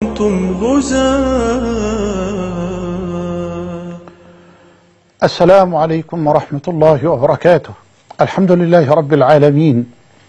كنتم غزاة. السلام عليكم ورحمة الله وبركاته. الحمد لله رب العالمين،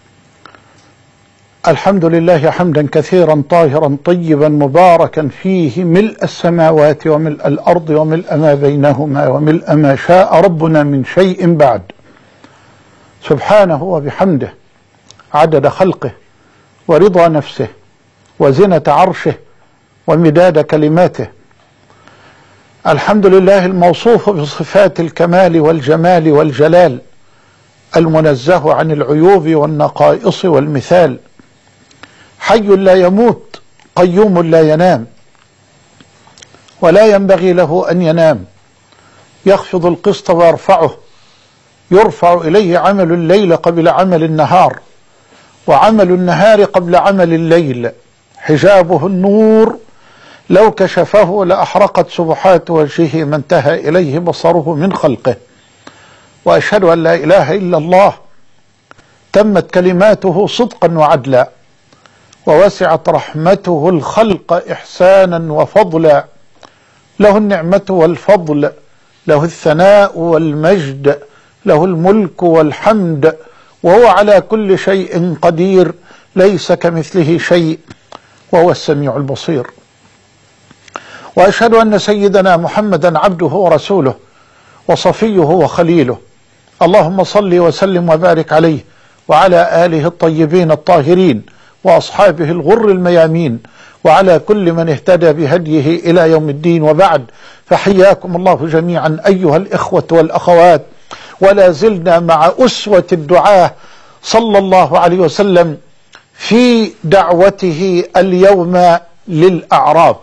الحمد لله حمدا كثيرا طاهرا طيبا مباركا فيه، ملء السماوات وملء الأرض وملء ما بينهما وملء ما شاء ربنا من شيء بعد. سبحانه وبحمده، عدد خلقه ورضا نفسه وزنة عرشه ومداد كلماته. الحمد لله الموصوف بصفات الكمال والجمال والجلال، المنزه عن العيوب والنقائص والمثال، حي لا يموت قيوم لا ينام ولا ينبغي له أن ينام، يخفض القسط ويرفعه، يرفع إليه عمل الليل قبل عمل النهار، وعمل النهار قبل عمل الليل، حجابه النور لو كشفه لأحرقت سبحات وجهه ما انتهى إليه بصره من خلقه. وأشهد أن لا إله إلا الله، تمت كلماته صدقا وعدلا، ووسعت رحمته الخلق إحسانا وفضلا، له النعمة والفضل، له الثناء والمجد، له الملك والحمد، وهو على كل شيء قدير، ليس كمثله شيء، وهو السميع البصير. وأشهد أن سيدنا محمدا عبده ورسوله وصفيه وخليله، اللهم صل وسلم وبارك عليه وعلى آله الطيبين الطاهرين وأصحابه الغر الميامين، وعلى كل من اهتدى بهديه إلى يوم الدين. وبعد، فحياكم الله جميعا أيها الإخوة والأخوات، ولا زلنا مع أسوة الدعاة صلى الله عليه وسلم في دعوته اليوم للأعراب.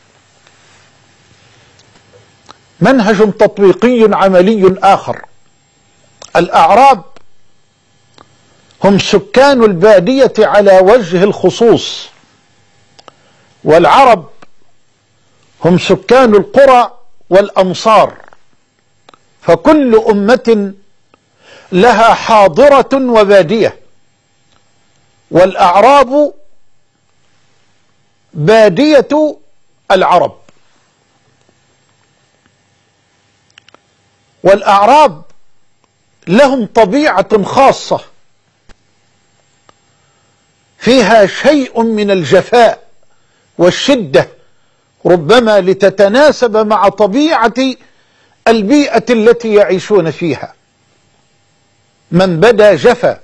منهج تطبيقي عملي آخر. الأعراب هم سكان البادية على وجه الخصوص، والعرب هم سكان القرى والأمصار، فكل أمة لها حاضرة وبادية، والأعراب بادية العرب. والأعراب لهم طبيعة خاصة فيها شيء من الجفاء والشدة، ربما لتتناسب مع طبيعة البيئة التي يعيشون فيها. من بدا جفا،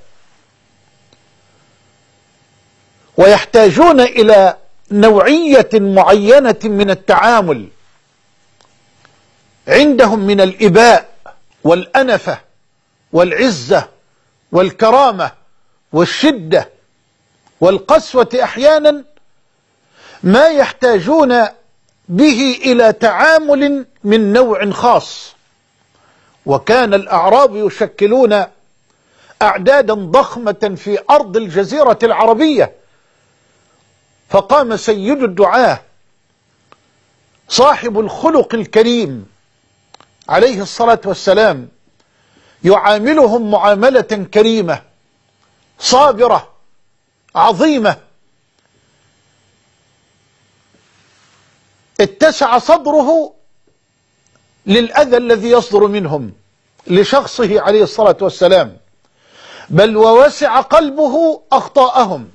ويحتاجون إلى نوعية معينة من التعامل، عندهم من الإباء والأنفة والعزة والكرامة والشدة والقسوة أحيانا، ما يحتاجون به إلى تعامل من نوع خاص. وكان الأعراب يشكلون أعدادا ضخمة في أرض الجزيرة العربية، فقام سيد الدعاة صاحب الخلق الكريم عليه الصلاة والسلام يعاملهم معاملة كريمة صابرة عظيمة، اتسع صدره للأذى الذي يصدر منهم لشخصه عليه الصلاة والسلام، بل ووسع قلبه أخطاءهم.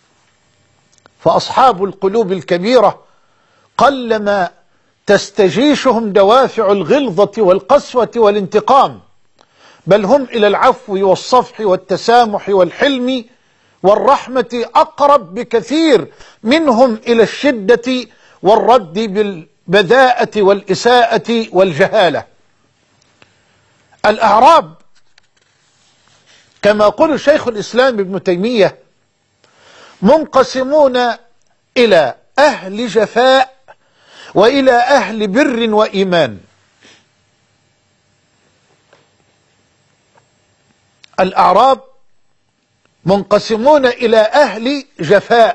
فأصحاب القلوب الكبيرة قلما تستجيشهم دوافع الغلظة والقسوة والانتقام، بل هم إلى العفو والصفح والتسامح والحلم والرحمة أقرب بكثير منهم إلى الشدة والرد بالبذاءة والإساءة والجهالة. الأعراب كما يقول شيخ الإسلام ابن تيمية منقسمون إلى أهل جفاء وإلى أهل بر وإيمان. الأعراب منقسمون إلى أهل جفاء،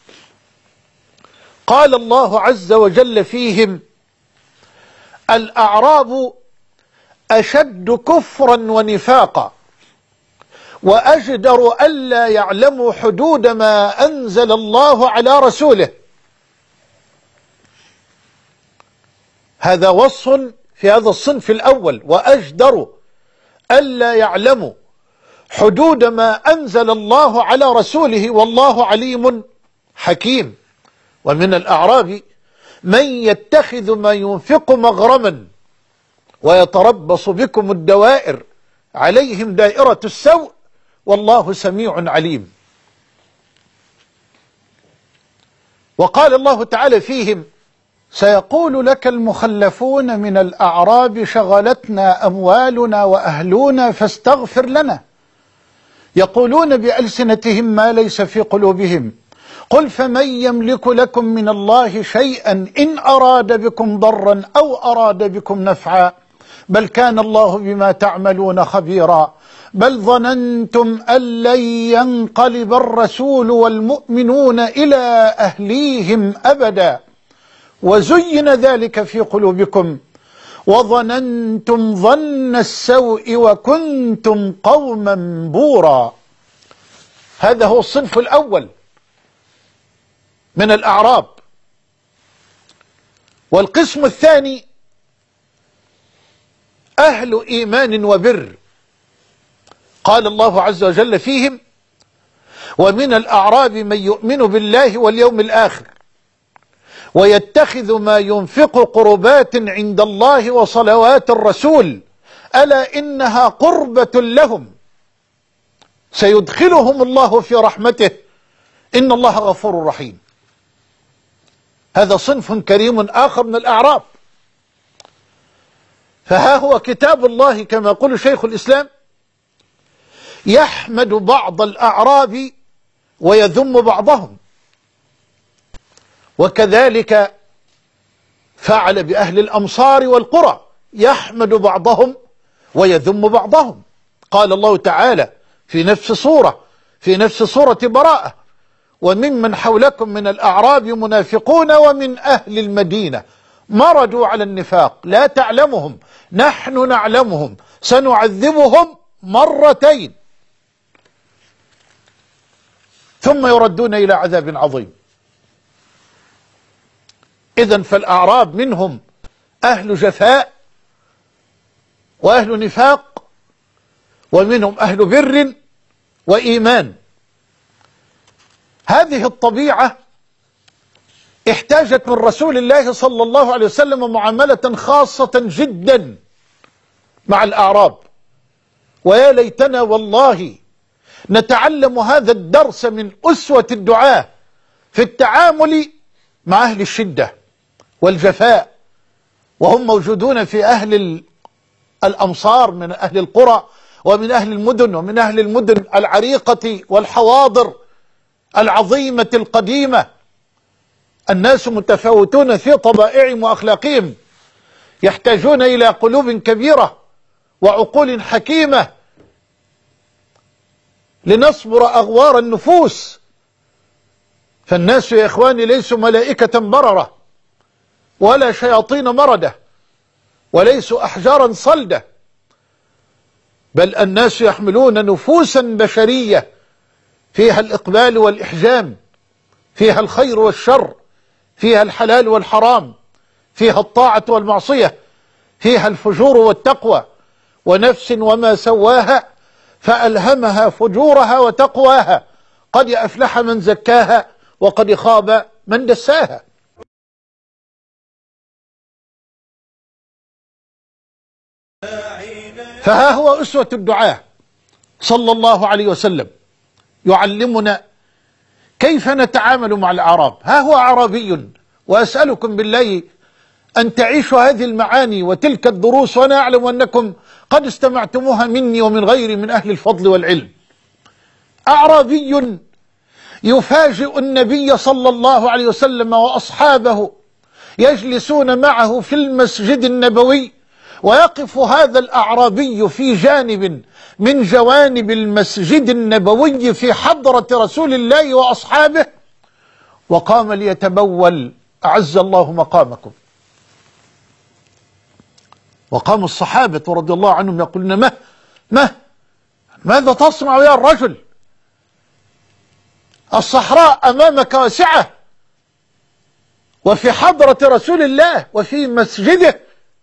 قال الله عز وجل فيهم: الأعراب أشد كفرا ونفاقا وأجدر ألا يعلموا حدود ما أنزل الله على رسوله. هذا وصف في هذا الصنف الأول، وأجدر ألا يعلموا حدود ما أنزل الله على رسوله والله عليم حكيم. ومن الأعراب من يتخذ ما ينفق مغرما ويتربص بكم الدوائر عليهم دائرة السوء والله سميع عليم. وقال الله تعالى فيهم: سيقول لك المخلفون من الأعراب شغلتنا أموالنا وأهلنا فاستغفر لنا، يقولون بألسنتهم ما ليس في قلوبهم، قل فمن يملك لكم من الله شيئا إن أراد بكم ضرا أو أراد بكم نفعا بل كان الله بما تعملون خبيرا بل ظننتم أن لن ينقلب الرسول والمؤمنون إلى أهليهم أبدا وزين ذلك في قلوبكم وظننتم ظن السوء وكنتم قوما بورا. هذا هو الصنف الأول من الأعراب. والقسم الثاني أهل إيمان وبر. قال الله عز وجل فيهم: ومن الأعراب من يؤمن بالله واليوم الآخر ويتخذ ما ينفق قربات عند الله وصلوات الرسول ألا إنها قربة لهم سيدخلهم الله في رحمته إن الله غفور رحيم. هذا صنف كريم آخر من الأعراب. فها هو كتاب الله كما يقول شيخ الإسلام يحمد بعض الأعراب ويذم بعضهم، وكذلك فعل بأهل الأمصار والقرى، يحمد بعضهم ويذم بعضهم. قال الله تعالى في نفس سورة براءة: وممن حولكم من الأعراب منافقون ومن أهل المدينة مرضوا على النفاق لا تعلمهم نحن نعلمهم سنعذبهم مرتين ثم يردون إلى عذاب عظيم. إذن فالأعراب منهم أهل جفاء وأهل نفاق ومنهم أهل بر وإيمان. هذه الطبيعة احتاجت من رسول الله صلى الله عليه وسلم معاملة خاصة جدا مع الأعراب، ويا ليتنا والله نتعلم هذا الدرس من أسوة الدعاة في التعامل مع أهل الشدة والجفاء، وهم موجودون في أهل الأمصار من أهل القرى ومن أهل المدن ومن أهل المدن العريقة والحواضر العظيمة القديمة. الناس متفاوتون في طبائعهم وأخلاقهم، يحتاجون إلى قلوب كبيرة وعقول حكيمة لنصبر أغوار النفوس. فالناس يا إخواني ليسوا ملائكة بررة ولا شياطين مردة وليسوا أحجارا صلدة، بل الناس يحملون نفوسا بشرية فيها الإقبال والإحجام، فيها الخير والشر، فيها الحلال والحرام، فيها الطاعة والمعصية، فيها الفجور والتقوى. ونفس وما سواها فألهمها فجورها وتقواها قد أفلح من زكاها وقد خاب من دساها. فها هو أسوة الدعاة صلى الله عليه وسلم يعلمنا كيف نتعامل مع الأعراب. ها هو أعرابي، وأسألكم بالله أن تعيشوا هذه المعاني وتلك الدروس، وأنا أعلم أنكم قد استمعتموها مني ومن غيري من أهل الفضل والعلم. أعرابي يفاجئ النبي صلى الله عليه وسلم وأصحابه يجلسون معه في المسجد النبوي، ويقف هذا الأعرابي في جانب من جوانب المسجد النبوي في حضرة رسول الله وأصحابه، وقام ليتبول أعز الله مقامكم. وقام الصحابة رضي الله عنهم يقولون ماذا تصنع يا الرجل؟ الصحراء أمامك واسعة، وفي حضرة رسول الله وفي مسجده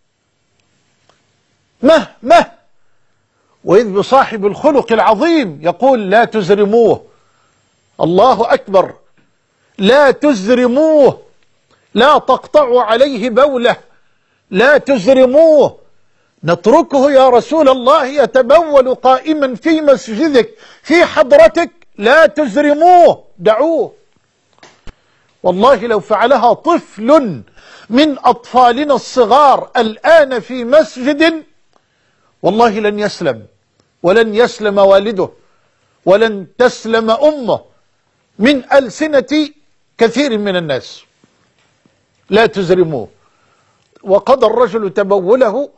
مه وإذ بصاحب الخلق العظيم يقول لا تزرموه. الله أكبر، لا تزرموه، لا تقطعوا عليه بوله، لا تزرموه، نتركه يا رسول الله يتبول قائما في مسجدك في حضرتك، لا تزرموه، دعوه. والله لو فعلها طفل من أطفالنا الصغار الآن في مسجد والله لن يسلم، ولن يسلم والده، ولن تسلم أمه من ألسنة كثير من الناس. لا تزرموه. وقضى الرجل تبوله،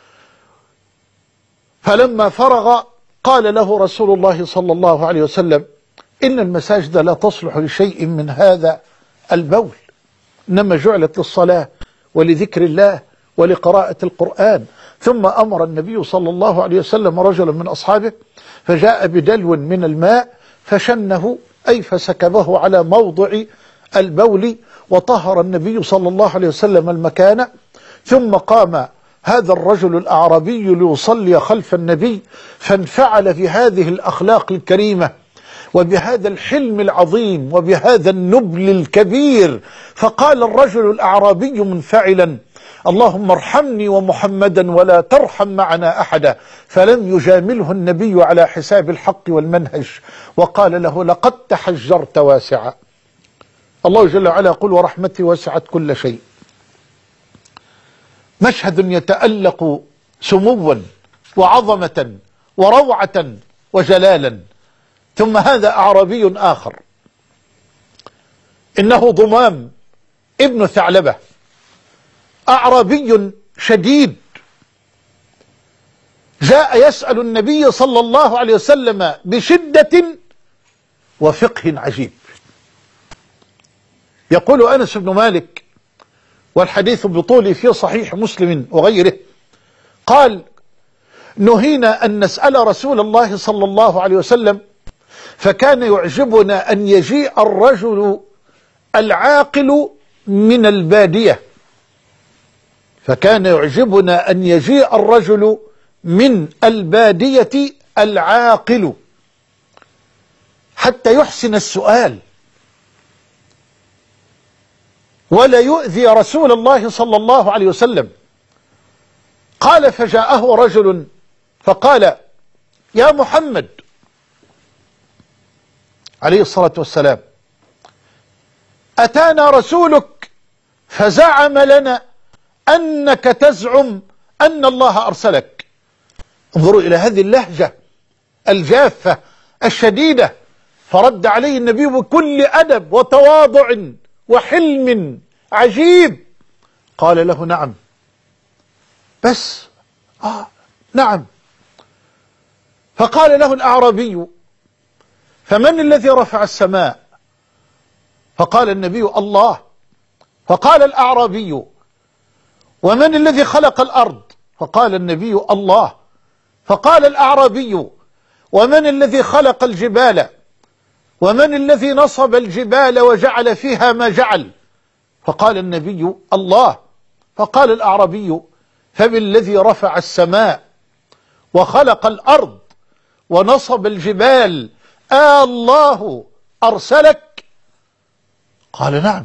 فلما فرغ قال له رسول الله صلى الله عليه وسلم إن المساجد لا تصلح لشيء من هذا البول، إنما جعلت للصلاة ولذكر الله ولقراءة القرآن. ثم أمر النبي صلى الله عليه وسلم رجلا من أصحابه فجاء بدلو من الماء فشنه، أي فسكبه على موضع البول، وطهر النبي صلى الله عليه وسلم المكان. ثم قام هذا الرجل الأعرابي ليصلي خلف النبي، فانفعل بهذه الأخلاق الكريمة وبهذا الحلم العظيم وبهذا النبل الكبير، فقال الرجل الأعرابي منفعلا اللهم ارحمني ومحمدا ولا ترحم معنا أحدا. فلم يجامله النبي على حساب الحق والمنهج، وقال له لقد تحجرت واسعا. الله جل وعلا يقول ورحمتي وسعت كل شيء. مشهد يتألق سموا وعظمة وروعة وجلالا. ثم هذا أعرابي آخر إنه ضمام ابن ثعلبة، أعرابي شديد، جاء يسأل النبي صلى الله عليه وسلم بشدة وفقه عجيب. يقول أنس بن مالك والحديث بطول في صحيح مسلم وغيره قال نهينا أن نسأل رسول الله صلى الله عليه وسلم، فكان يعجبنا أن يجيء الرجل العاقل من البادية، فكان يعجبنا أن يجيء الرجل من البادية العاقل حتى يحسن السؤال ولا يؤذي رسول الله صلى الله عليه وسلم. قال فجاءه رجل فقال يا محمد عليه الصلاة والسلام أتانا رسولك فزعم لنا أنك تزعم أن الله أرسلك. انظروا إلى هذه اللهجة الجافة الشديدة. فرد عليه النبي بكل أدب وتواضع وحلم عجيب، قال له نعم، بس نعم. فقال له الأعرابي فمن الذي رفع السماء؟ فقال النبي الله. فقال الأعرابي ومن الذي خلق الأرض؟ فقال النبي الله. فقال الأعرابي ومن الذي خلق الجبال؟ ومن الذي نصب الجبال وجعل فيها ما جعل؟ فقال النبي الله. فقال الأعرابي فبالذي رفع السماء وخلق الأرض ونصب الجبال الله أرسلك؟ قال نعم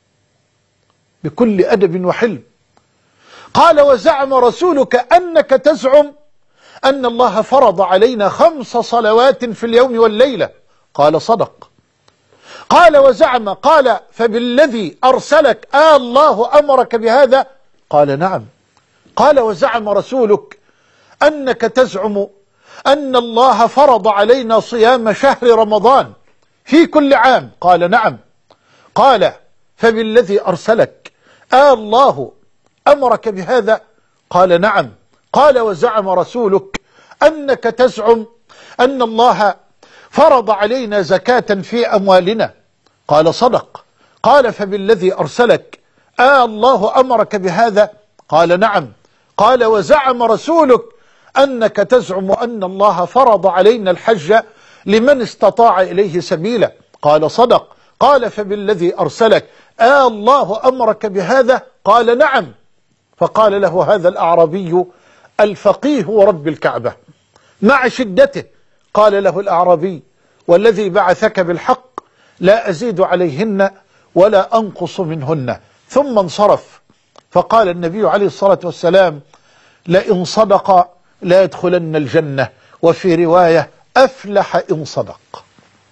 بكل أدب وحلم. قال وزعم رسولك أنك تزعم أن الله فرض علينا 5 صلوات في اليوم والليلة؟ قال صدق. قال وزعم قال فبالذي أرسلك الله أمرك بهذا؟ قال نعم. قال وزعم رسولك أنك تزعم أن الله فرض علينا صيام شهر رمضان في كل عام؟ قال نعم. قال فبالذي أرسلك الله أمرك بهذا؟ قال نعم. قال وزعم رسولك أنك تزعم أن الله فرض علينا زكاة في أموالنا؟ قال صدق. قال فبالذي أرسلك الله أمرك بهذا؟ قال نعم. قال وزعم رسولك أنك تزعم أن الله فرض علينا الحج لمن استطاع إليه سبيلا؟ قال صدق. قال فبالذي أرسلك الله أمرك بهذا؟ قال نعم. فقال له هذا الأعرابي الفقيه ورب الكعبة مع شدته، قال له الأعرابي والذي بعثك بالحق لا أزيد عليهن ولا أنقص منهن. ثم انصرف. فقال النبي عليه الصلاة والسلام لئن صدق لا يدخلن الجنة، وفي رواية أفلح إن صدق.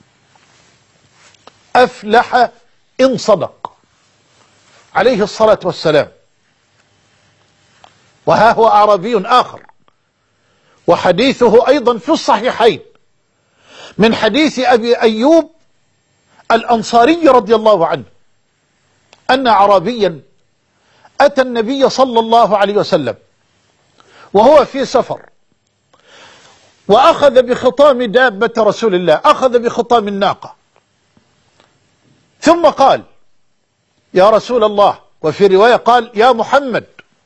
أفلح إن صدق عليه الصلاة والسلام. وها هو أعرابي آخر، وحديثه أيضا في الصحيحين من حديث أبي أيوب الأنصاري رضي الله عنه أن أعرابيا أتى النبي صلى الله عليه وسلم وهو في سفر، وأخذ بخطام دابة رسول الله، أخذ بخطام الناقة، ثم قال يا رسول الله، وفي رواية قال يا محمد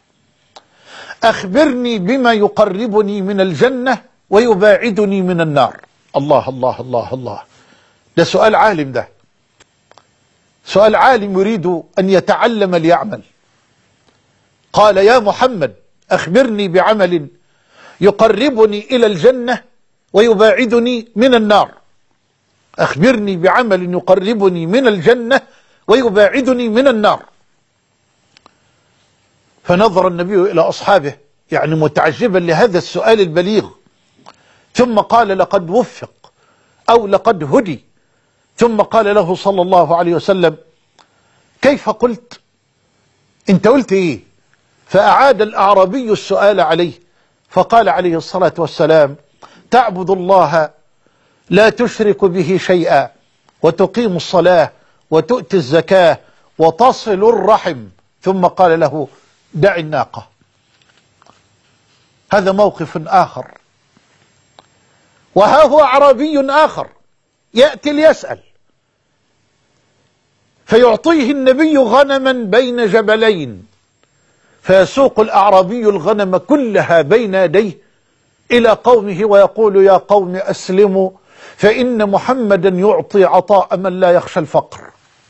أخبرني بما يقربني من الجنة ويباعدني من النار. الله الله الله الله، ده سؤال عالم، ده سؤال عالم يريد أن يتعلم ليعمل. قال يا محمد أخبرني بعمل يقربني إلى الجنة ويباعدني من النار. أخبرني بعمل يقربني من الجنة ويباعدني من النار. فنظر النبي إلى أصحابه يعني متعجبا لهذا السؤال البليغ، ثم قال لقد وفق أو لقد هدي. ثم قال له صلى الله عليه وسلم كيف قلت؟ انت قلت ايه؟ فأعاد الأعرابي السؤال عليه، فقال عليه الصلاة والسلام تعبد الله لا تشرك به شيئا، وتقيم الصلاة، وتؤتي الزكاة، وتصل الرحم. ثم قال له دع الناقة. هذا موقف آخر. وها هو أعرابي آخر يأتي ليسأل، فيعطيه النبي غنما بين جبلين، فيسوق الأعرابي الغنم كلها بين يديه إلى قومه ويقول يا قوم أسلموا فإن محمدا يعطي عطاء من لا يخشى الفقر.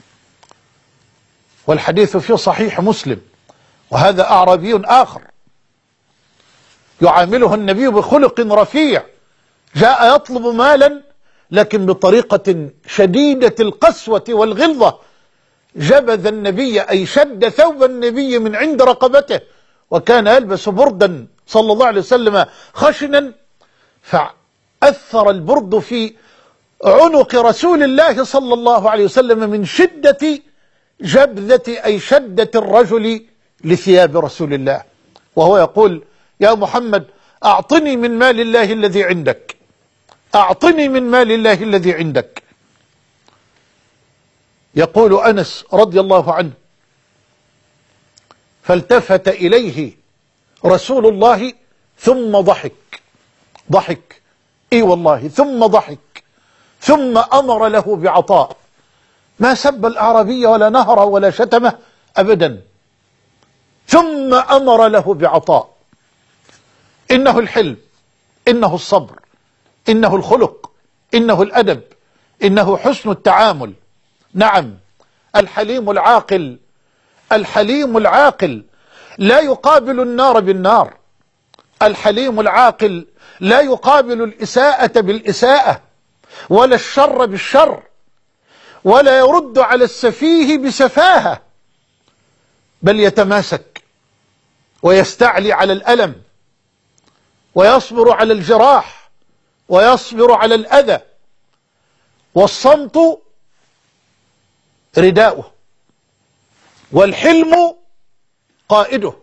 والحديث في صحيح مسلم. وهذا أعرابي آخر يعامله النبي بخلق رفيع، جاء يطلب مالا لكن بطريقة شديدة القسوة والغلظة. جبذ النبي أي شد ثوب النبي من عند رقبته، وكان يلبس بردا صلى الله عليه وسلم خشنا، فأثر البرد في عنق رسول الله صلى الله عليه وسلم من شدة جبذة أي شدة الرجل لثياب رسول الله، وهو يقول يا محمد أعطني من مال الله الذي عندك، أعطني من مال الله الذي عندك. يقول أنس رضي الله عنه فالتفت إليه رسول الله ثم ضحك اي والله، ثم ضحك، ثم أمر له بعطاء. ما سب الأعرابي ولا نهره ولا شتمه أبدا، ثم أمر له بعطاء. إنه الحلم، إنه الصبر، إنه الخلق، إنه الأدب، إنه حسن التعامل. نعم، الحليم العاقل، الحليم العاقل لا يقابل النار بالنار، الحليم العاقل لا يقابل الإساءة بالإساءة، ولا الشر بالشر، ولا يرد على السفيه بسفاهة، بل يتماسك ويستعلي على الألم، ويصبر على الجراح، ويصبر على الأذى. والصمت رداؤه، والحلم قائده.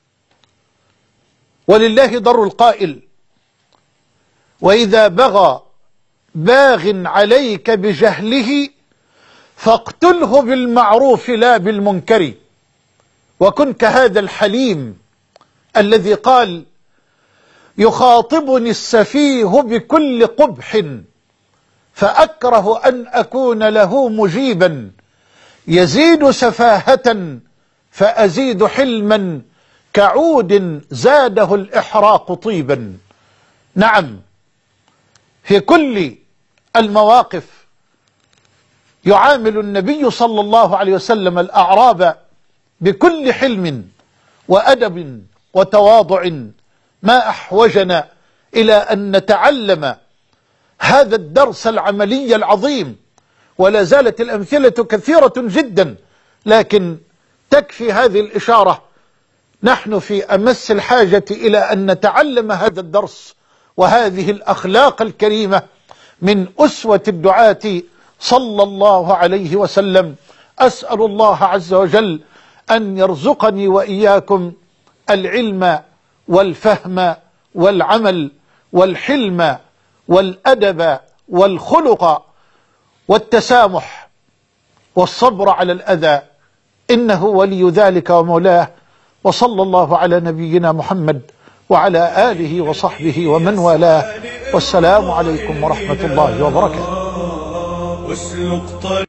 ولله در القائل وإذا بغى باغ عليك بجهله فاقتله بالمعروف لا بالمنكر. وكن كهذا الحليم الذي قال يخاطبني السفيه بكل قبح فأكره أن أكون له مجيبا، يزيد سفاهة فأزيد حلما كعود زاده الإحراق طيبا. نعم، في كل المواقف يعامل النبي صلى الله عليه وسلم الأعراب بكل حلم وأدب وتواضع. ما أحوجنا إلى أن نتعلم هذا الدرس العملي العظيم، ولا زالت الأمثلة كثيرة جدا، لكن تكفي هذه الإشارة. نحن في أمس الحاجة إلى أن نتعلم هذا الدرس وهذه الأخلاق الكريمة من أسوة الدعاة صلى الله عليه وسلم. أسأل الله عز وجل أن يرزقني وإياكم العلم والفهم والعمل والحلم والأدب والخلق والتسامح والصبر على الأذى، إنه ولي ذلك ومولاه. وصلى الله على نبينا محمد وعلى آله وصحبه ومن والاه، والسلام عليكم ورحمة الله وبركاته.